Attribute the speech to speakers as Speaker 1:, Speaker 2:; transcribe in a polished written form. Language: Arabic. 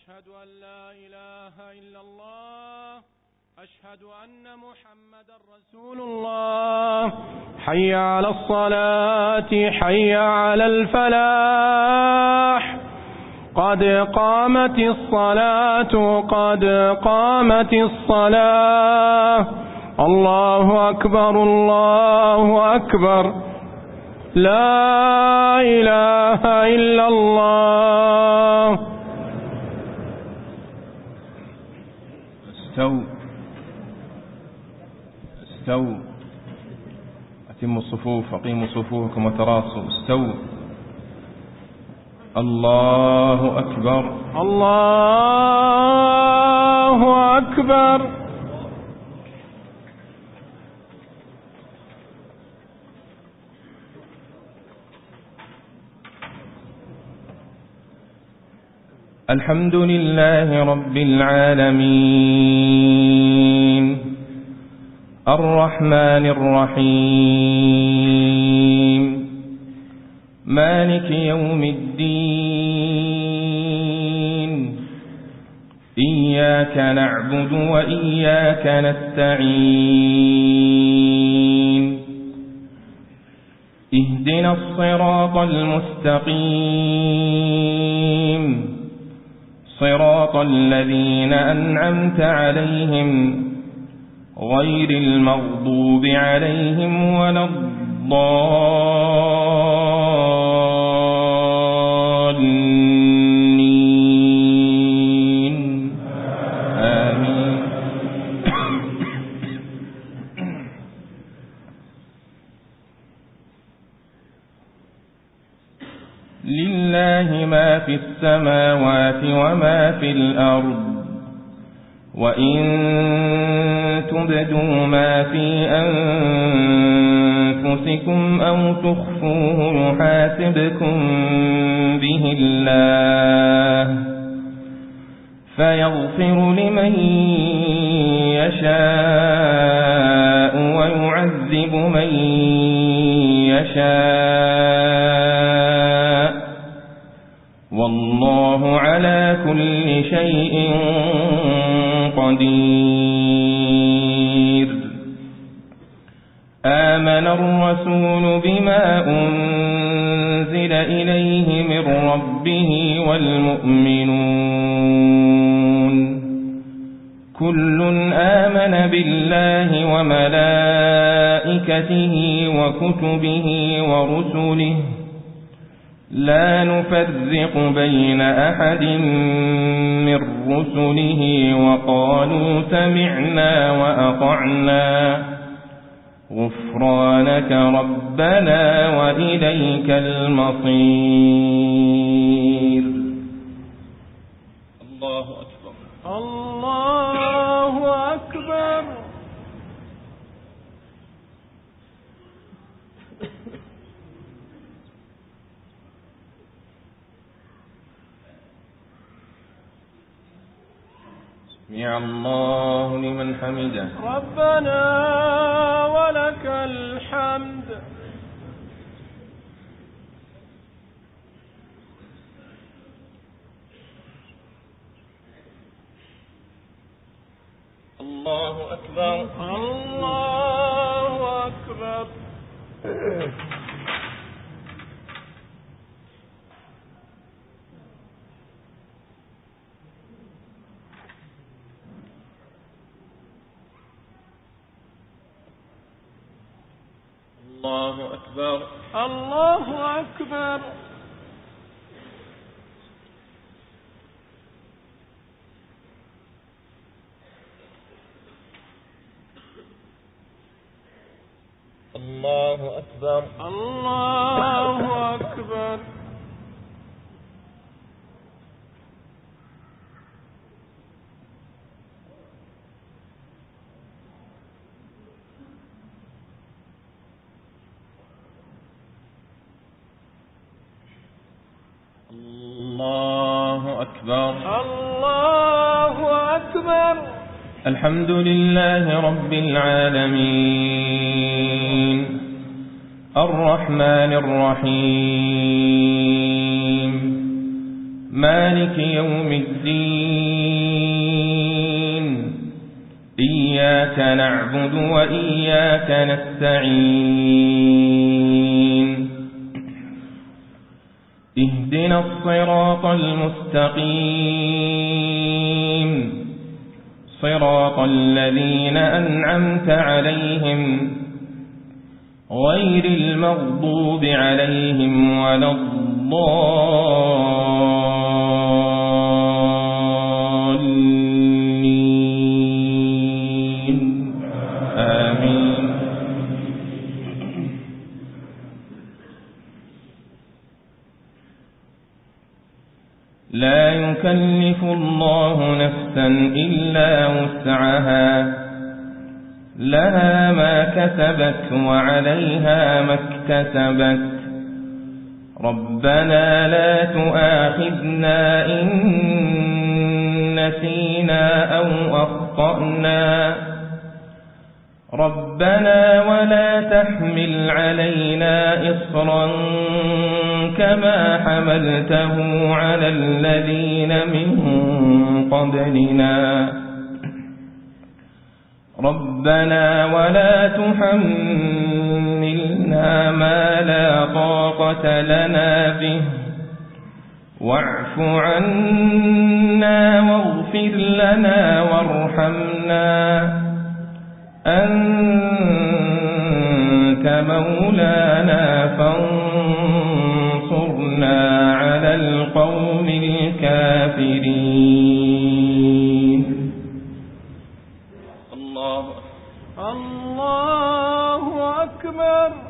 Speaker 1: أشهد أن لا إله إلا الله أشهد أن محمدا رسول الله حي على الصلاة حي على الفلاح قد قامت الصلاة قد قامت الصلاة الله أكبر الله أكبر لا إله إلا الله.
Speaker 2: استووا أتموا الصفوف أقيموا صفوفكم وتراصوا استووا. الله أكبر
Speaker 1: الله أكبر.
Speaker 2: الحمد لله رب العالمين الرحمن الرحيم مالك يوم الدين إياك نعبد وإياك نستعين اهدنا الصراط المستقيم صراط الذين أنعمت عليهم غير المغضوب عليهم ولا الضالين آمين. لله ما في السماوات وما في الأرض وإن تبدوا ما في أنفسكم أو تخفوه يحاسبكم به الله فيغفر لمن يشاء ويعذب من يشاء والله على كل شيء قدير. آمن الرسول بما أنزل إليه من ربه والمؤمنون كل آمن بالله وملائكته وكتبه ورسله لا نفرق بين أحد من رسله وقالوا سمعنا وأطعنا غفرانك ربنا وإليك المصير. الله أكبر
Speaker 1: الله أكبر.
Speaker 2: سمع الله لمن حمده
Speaker 1: ربنا ولك الحمد.
Speaker 2: الله أكبر
Speaker 1: الله أكبر.
Speaker 2: الله أكبر
Speaker 1: الله أكبر.
Speaker 2: الله أكبر
Speaker 1: الله أكبر.
Speaker 2: الله أكبر
Speaker 1: الله أكبر.
Speaker 2: الحمد لله رب العالمين الرحمن الرحيم مالك يوم الدين إياك نعبد وإياك نستعين اهدنا الصراط المستقيم صراط الذين أنعمت عليهم غير المغضوب عليهم ولا الضالين آمين. لا يكلف الله نفسا إلا وسعها لها ما كسبت وعليها ما اكتسبت ربنا لا تؤاخذنا إن نسينا أو أخطأنا ربنا ولا تحمل علينا إصرا كما حملته على الذين من قبلنا ربنا ولا تحملنا ما لا طاقة لنا به واعف عنا واغفر لنا وارحمنا أنت مولانا فانصرنا على القوم الكافرين.
Speaker 1: الله أكبر.